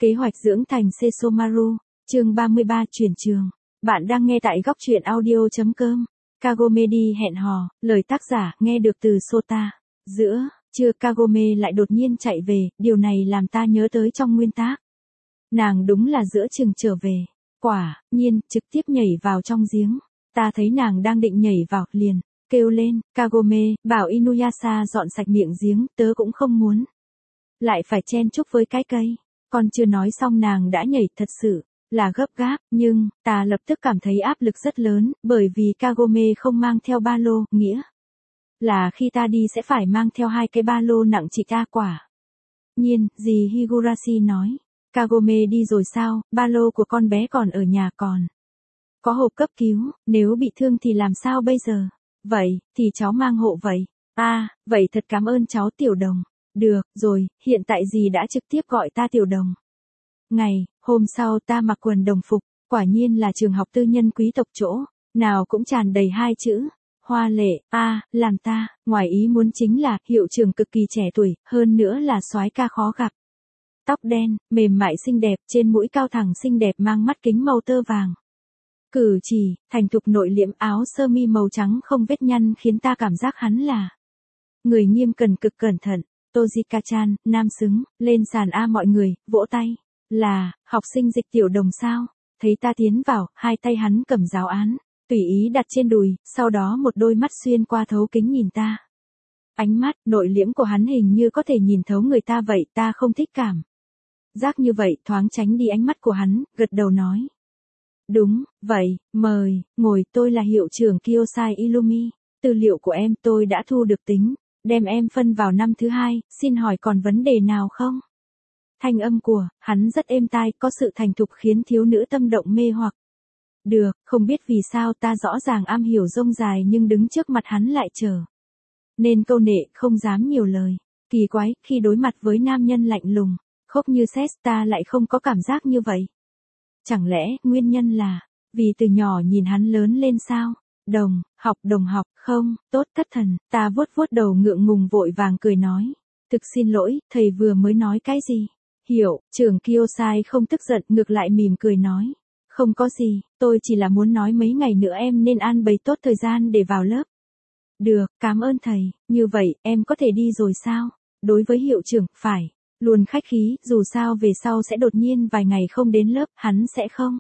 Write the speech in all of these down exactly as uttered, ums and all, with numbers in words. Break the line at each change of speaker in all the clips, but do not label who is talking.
Kế hoạch dưỡng thành Sesomaru, chương ba mươi ba chuyển trường. Bạn đang nghe tại góc truyện audio chấm com. Kagome đi hẹn hò, lời tác giả nghe được từ Sota. Giữa, trưa Kagome lại đột nhiên chạy về, điều này làm ta nhớ tới trong nguyên tác. Nàng đúng là giữa chừng trở về. Quả nhiên, trực tiếp nhảy vào trong giếng. Ta thấy nàng đang định nhảy vào, liền, kêu lên, Kagome, bảo Inuyasha dọn sạch miệng giếng, tớ cũng không muốn. Lại phải chen chúc với cái cây. Còn chưa nói xong nàng đã nhảy, thật sự là gấp gáp, nhưng ta lập tức cảm thấy áp lực rất lớn, bởi vì Kagome không mang theo ba lô, nghĩa là khi ta đi sẽ phải mang theo hai cái ba lô nặng chỉ ta quả. Nhiên, dì Higurashi nói, Kagome đi rồi sao, ba lô của con bé còn ở nhà còn. Có hộp cấp cứu, nếu bị thương thì làm sao bây giờ? Vậy, thì cháu mang hộ vậy. À, vậy thật cảm ơn cháu Tiểu Đồng. Được, rồi, hiện tại dì đã trực tiếp gọi ta Tiểu Đồng. Ngày, hôm sau ta mặc quần đồng phục, quả nhiên là trường học tư nhân quý tộc chỗ, nào cũng tràn đầy hai chữ, hoa lệ, a à, làm ta, ngoài ý muốn chính là, hiệu trưởng cực kỳ trẻ tuổi, hơn nữa là soái ca khó gặp. Tóc đen, mềm mại xinh đẹp, trên mũi cao thẳng xinh đẹp mang mắt kính màu tơ vàng. Cử chỉ, thành thục nội liễm, áo sơ mi màu trắng không vết nhăn khiến ta cảm giác hắn là người nghiêm cần cực cẩn thận. Tojika-chan, nam xứng, lên sàn A mọi người, vỗ tay. Là, học sinh Dịch Tiểu Đồng sao? Thấy ta tiến vào, hai tay hắn cầm giáo án, tùy ý đặt trên đùi, sau đó một đôi mắt xuyên qua thấu kính nhìn ta. Ánh mắt, nội liễm của hắn hình như có thể nhìn thấu người ta vậy, ta không thích cảm giác như vậy, thoáng tránh đi ánh mắt của hắn, gật đầu nói. Đúng, vậy, mời, ngồi, tôi là hiệu trưởng Kyosai Illumi, tư liệu của em tôi đã thu được tính. Đem em phân vào năm thứ hai, xin hỏi còn vấn đề nào không? Thanh âm của hắn rất êm tai, có sự thành thục khiến thiếu nữ tâm động mê hoặc. Được, không biết vì sao ta rõ ràng am hiểu rông dài nhưng đứng trước mặt hắn lại chờ. Nên câu nệ không dám nhiều lời. Kỳ quái, khi đối mặt với nam nhân lạnh lùng, khốc như sét ta lại không có cảm giác như vậy. Chẳng lẽ nguyên nhân là vì từ nhỏ nhìn hắn lớn lên sao? Đồng, học đồng học, không, tốt thất thần, ta vuốt vuốt đầu ngượng ngùng vội vàng cười nói. Thực xin lỗi, thầy vừa mới nói cái gì? Hiểu, trưởng Kyosai không tức giận, ngược lại mỉm cười nói. Không có gì, tôi chỉ là muốn nói mấy ngày nữa em nên an bày tốt thời gian để vào lớp. Được, cảm ơn thầy, như vậy, em có thể đi rồi sao? Đối với hiệu trưởng, phải, luôn khách khí, dù sao về sau sẽ đột nhiên vài ngày không đến lớp, hắn sẽ không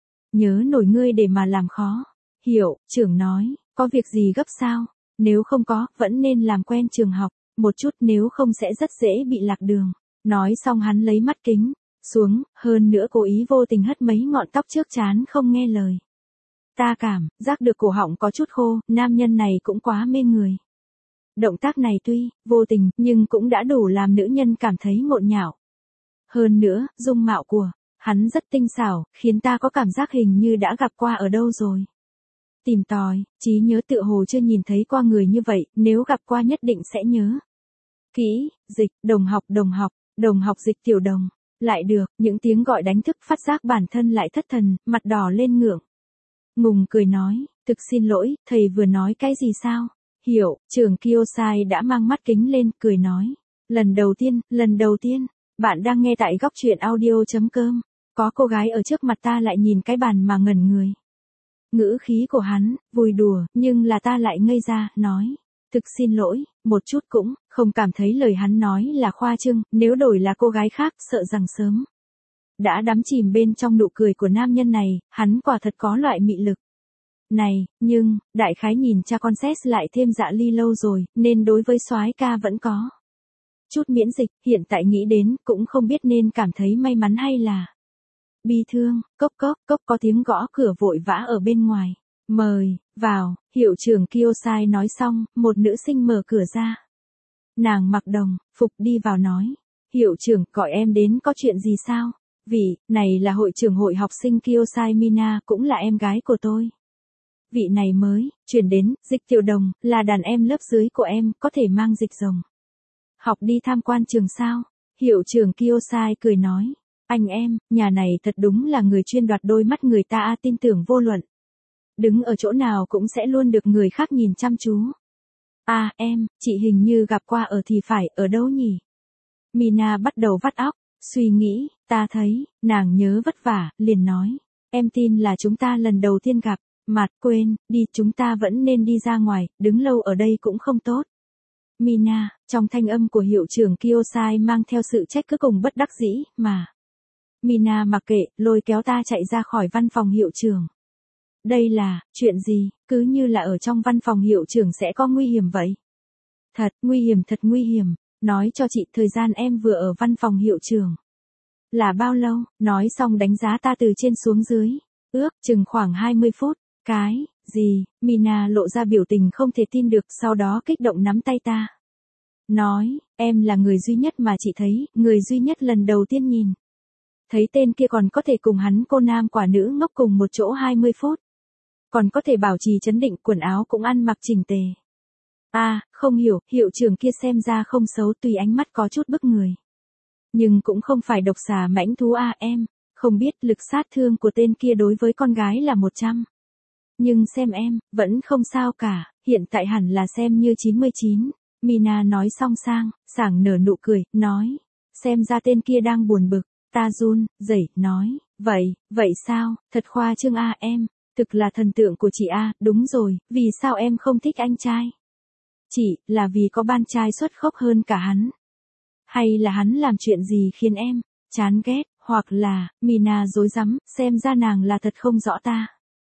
nhớ nổi ngươi để mà làm khó. Hiệu trưởng nói, có việc gì gấp sao? Nếu không có, vẫn nên làm quen trường học, một chút nếu không sẽ rất dễ bị lạc đường. Nói xong hắn lấy mắt kính xuống, hơn nữa cố ý vô tình hất mấy ngọn tóc trước trán không nghe lời. Ta cảm giác được cổ họng có chút khô, nam nhân này cũng quá mê người. Động tác này tuy vô tình, nhưng cũng đã đủ làm nữ nhân cảm thấy ngộn nhạo. Hơn nữa, dung mạo của hắn rất tinh xảo, khiến ta có cảm giác hình như đã gặp qua ở đâu rồi. Tìm tòi, trí nhớ tựa hồ chưa nhìn thấy qua người như vậy, nếu gặp qua nhất định sẽ nhớ. Kỹ, Dịch, đồng học, đồng học, đồng học Dịch Tiểu Đồng. Lại được, những tiếng gọi đánh thức phát giác bản thân lại thất thần, mặt đỏ lên ngượng. Ngùng cười nói, thực xin lỗi, thầy vừa nói cái gì sao? Hiểu, trưởng Kyosai đã mang mắt kính lên, cười nói. Lần đầu tiên, lần đầu tiên, bạn đang nghe tại góc truyện audio chấm com. Có cô gái ở trước mặt ta lại nhìn cái bàn mà ngẩn người. Ngữ khí của hắn, vui đùa, nhưng là ta lại ngây ra, nói. Thực xin lỗi, một chút cũng, không cảm thấy lời hắn nói là khoa trương, nếu đổi là cô gái khác, sợ rằng sớm đã đắm chìm bên trong nụ cười của nam nhân này, hắn quả thật có loại mị lực này, nhưng, đại khái nhìn cha con xét lại thêm dạ ly lâu rồi, nên đối với soái ca vẫn có chút miễn dịch, hiện tại nghĩ đến, cũng không biết nên cảm thấy may mắn hay là bi thương. Cốc cốc cốc có tiếng gõ cửa vội vã ở bên ngoài. Mời, vào, hiệu trưởng Kyosai nói xong, một nữ sinh mở cửa ra. Nàng mặc đồng phục đi vào nói. Hiệu trưởng, gọi em đến có chuyện gì sao? Vị, này là hội trưởng hội học sinh Kyosai Mina, cũng là em gái của tôi. Vị này mới, chuyển đến, Dịch Tiểu Đồng, là đàn em lớp dưới của em, có thể mang Dịch rồng học đi tham quan trường sao? Hiệu trưởng Kyosai cười nói. Anh em, nhà này thật đúng là người chuyên đoạt đôi mắt người ta à, tin tưởng vô luận. Đứng ở chỗ nào cũng sẽ luôn được người khác nhìn chăm chú. À em, chị hình như gặp qua ở thì phải, ở đâu nhỉ? Mina bắt đầu vắt óc, Suy nghĩ, ta thấy, nàng nhớ vất vả, liền nói. Em tin là chúng ta lần đầu tiên gặp, Mạt quên, đi chúng ta vẫn nên đi ra ngoài, đứng lâu ở đây cũng không tốt. Mina, trong thanh âm của hiệu trưởng Kiyosai mang theo sự trách cứ cùng bất đắc dĩ, mà. Mina mặc kệ, lôi kéo ta chạy ra khỏi văn phòng hiệu trưởng. Đây là, chuyện gì, cứ như là ở trong văn phòng hiệu trưởng sẽ có nguy hiểm vậy. Thật, nguy hiểm thật nguy hiểm, nói cho chị thời gian em vừa ở văn phòng hiệu trưởng. Là bao lâu, nói xong đánh giá ta từ trên xuống dưới, ước chừng khoảng hai mươi phút, cái, gì, Mina lộ ra biểu tình không thể tin được sau đó kích động nắm tay ta. Nói, em là người duy nhất mà chị thấy, người duy nhất lần đầu tiên nhìn. Thấy tên kia còn có thể cùng hắn cô nam quả nữ ngốc cùng một chỗ hai mươi phút. Còn có thể bảo trì trấn định, quần áo cũng ăn mặc chỉnh tề. À, không hiểu, hiệu trưởng kia xem ra không xấu, tùy ánh mắt có chút bức người. Nhưng cũng không phải độc xà mãnh thú à em, không biết lực sát thương của tên kia đối với con gái là một trăm. Nhưng xem em, vẫn không sao cả, hiện tại hẳn là xem như chín mươi chín. Mina nói xong sang, sảng nở nụ cười, nói. Xem ra tên kia đang buồn bực, ta run, rẩy, nói. Vậy, vậy sao, thật khoa trương à em, thực là thần tượng của chị à, đúng rồi, vì sao em không thích anh trai? Chị, là vì có bạn trai xuất khốc hơn cả hắn. Hay là hắn làm chuyện gì khiến em chán ghét, hoặc là, Mina dối rắm, xem ra nàng là thật không rõ ta.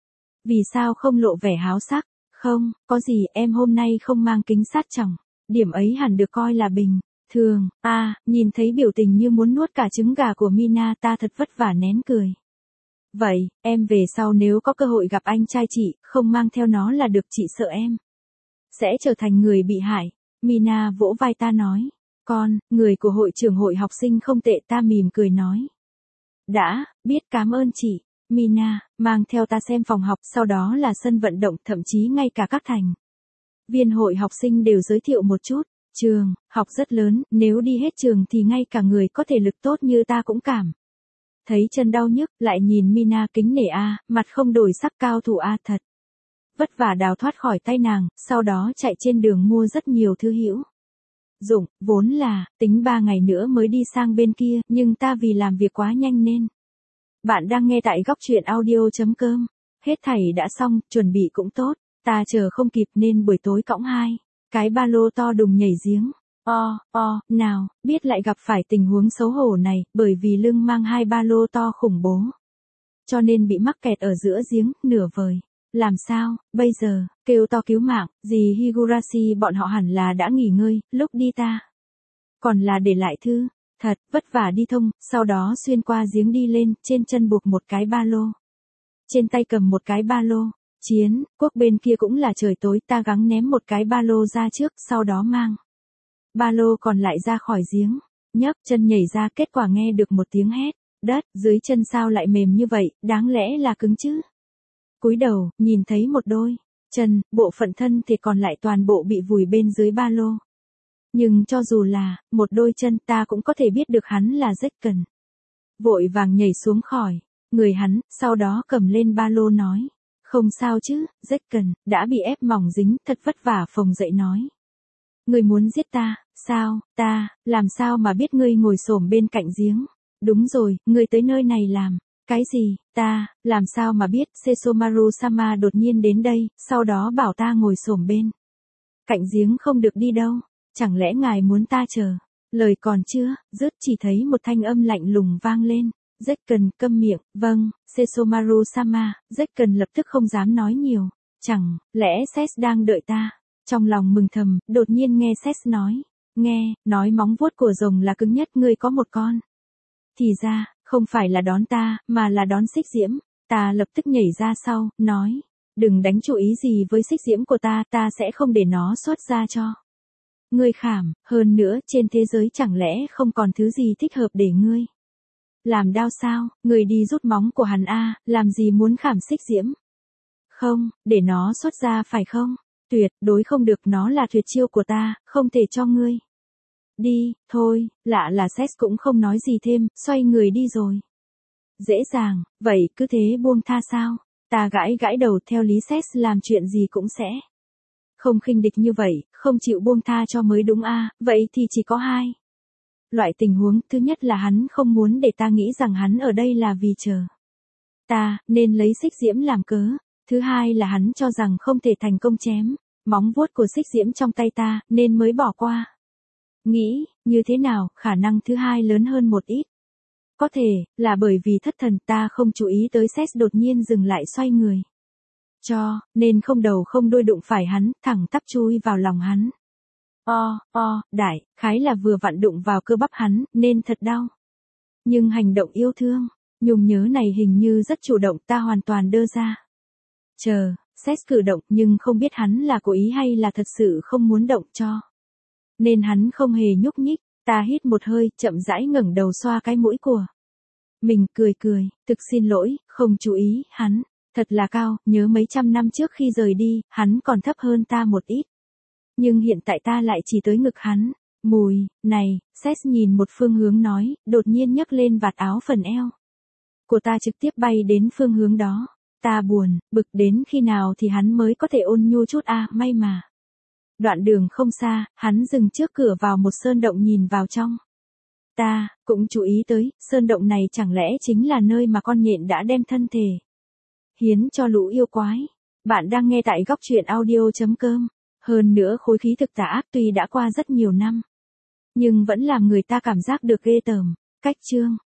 Vì sao không lộ vẻ háo sắc, không, có gì em hôm nay không mang kính sát tròng, điểm ấy hẳn được coi là bình thường. À, nhìn thấy biểu tình như muốn nuốt cả trứng gà của Mina ta thật vất vả nén cười. Vậy, em về sau nếu có cơ hội gặp anh trai chị, không mang theo nó là được, chị sợ em sẽ trở thành người bị hại. Mina vỗ vai ta nói. Con, người của hội trưởng hội học sinh không tệ, ta mỉm cười nói. Đã, biết, cảm ơn chị. Mina, mang theo ta xem phòng học, sau đó là sân vận động, thậm chí ngay cả các thành viên hội học sinh đều giới thiệu một chút. Trường, học rất lớn, nếu đi hết trường thì ngay cả người có thể lực tốt như ta cũng cảm thấy chân đau nhức, lại nhìn Mina kính nể a, mặt không đổi sắc, cao thủ a thật. Vất vả đào thoát khỏi tay nàng, sau đó chạy trên đường mua rất nhiều thứ hữu dụng, vốn là, tính ba ngày nữa mới đi sang bên kia, nhưng ta vì làm việc quá nhanh nên. Bạn đang nghe tại góc truyện audio.com. Hết thảy đã xong, chuẩn bị cũng tốt, ta chờ không kịp nên buổi tối cõng hai cái ba lô to đùng nhảy giếng. O, o, nào, biết lại gặp phải tình huống xấu hổ này, bởi vì lưng mang hai ba lô to khủng bố. Cho nên bị mắc kẹt ở giữa giếng, nửa vời. Làm sao, bây giờ, kêu to cứu mạng, dì Higurashi bọn họ hẳn là đã nghỉ ngơi, lúc đi ta. Còn là để lại thư, thật, vất vả đi thông, sau đó xuyên qua giếng đi lên, trên chân buộc một cái ba lô. Trên tay cầm một cái ba lô, chiến, quốc bên kia cũng là trời tối, ta gắng ném một cái ba lô ra trước, sau đó mang ba lô còn lại ra khỏi giếng, nhấc chân nhảy ra, kết quả nghe được một tiếng hét, đất, dưới chân sao lại mềm như vậy, đáng lẽ là cứng chứ. Cúi đầu, nhìn thấy một đôi chân, bộ phận thân thì còn lại toàn bộ bị vùi bên dưới ba lô. Nhưng cho dù là một đôi chân, ta cũng có thể biết được hắn là Zekken. Vội vàng nhảy xuống khỏi người hắn, sau đó cầm lên ba lô nói. Không sao chứ, Zekken, đã bị ép mỏng dính, thật vất vả phồng dậy nói. Ngươi muốn giết ta, sao, ta, làm sao mà biết ngươi ngồi xổm bên cạnh giếng. Đúng rồi, ngươi tới nơi này làm. Cái gì, ta, làm sao mà biết, Sesomaru-sama đột nhiên đến đây, sau đó bảo ta ngồi xổm bên cạnh giếng không được đi đâu, chẳng lẽ ngài muốn ta chờ, lời còn chưa, dứt chỉ thấy một thanh âm lạnh lùng vang lên, Zekken câm miệng, vâng, Sesomaru-sama, Zekken lập tức không dám nói nhiều, chẳng lẽ Ses đang đợi ta, trong lòng mừng thầm, đột nhiên nghe Ses nói, nghe, nói móng vuốt của rồng là cứng nhất, ngươi có một con. Thì ra, không phải là đón ta, mà là đón xích diễm. Ta lập tức nhảy ra sau, nói. Đừng đánh chú ý gì với xích diễm của ta, ta sẽ không để nó xuất ra cho ngươi khảm. Hơn nữa, trên thế giới chẳng lẽ không còn thứ gì thích hợp để ngươi làm đau sao, ngươi đi rút móng của hắn a, làm gì muốn khảm xích diễm. Không, để nó xuất ra phải không? Tuyệt đối không được, nó là tuyệt chiêu của ta, không thể cho ngươi. Đi, thôi, lạ là Ses cũng không nói gì thêm, xoay người đi rồi. Dễ dàng, vậy cứ thế buông tha sao? Ta gãi gãi đầu, theo lý Ses làm chuyện gì cũng sẽ không khinh địch như vậy, không chịu buông tha cho mới đúng a, vậy thì chỉ có hai Loại tình huống thứ nhất là hắn không muốn để ta nghĩ rằng hắn ở đây là vì chờ ta, nên lấy xích diễm làm cớ. Thứ hai là hắn cho rằng không thể thành công chém móng vuốt của xích diễm trong tay ta, nên mới bỏ qua. Nghĩ, như thế nào, khả năng thứ hai lớn hơn một ít. Có thể, là bởi vì thất thần ta không chú ý tới Seth đột nhiên dừng lại xoay người. Cho, nên không đầu không đuôi đụng phải hắn, thẳng tắp chui vào lòng hắn. O, o, đại, khái là vừa vặn đụng vào cơ bắp hắn, nên thật đau. Nhưng hành động yêu thương, nhung nhớ này hình như rất chủ động ta hoàn toàn đơ ra. Chờ, Seth cử động nhưng không biết hắn là cố ý hay là thật sự không muốn động cho. Nên hắn không hề nhúc nhích, ta hít một hơi, chậm rãi ngẩng đầu xoa cái mũi của mình, cười cười, thực xin lỗi, không chú ý, hắn, thật là cao, nhớ mấy trăm năm trước khi rời đi, hắn còn thấp hơn ta một ít. Nhưng hiện tại ta lại chỉ tới ngực hắn. Mùi, này, Seth nhìn một phương hướng nói, đột nhiên nhấc lên vạt áo phần eo của ta trực tiếp bay đến phương hướng đó. Ta buồn, bực đến khi nào thì hắn mới có thể ôn nhu chút a, à, may mà. Đoạn đường không xa, hắn dừng trước cửa vào một sơn động nhìn vào trong. Ta, cũng chú ý tới, sơn động này chẳng lẽ chính là nơi mà con nhện đã đem thân thể hiến cho lũ yêu quái. Bạn đang nghe tại góc truyện audio chấm com. Hơn nữa khối khí thực tà ác tuy đã qua rất nhiều năm, nhưng vẫn làm người ta cảm giác được ghê tởm. Cách chương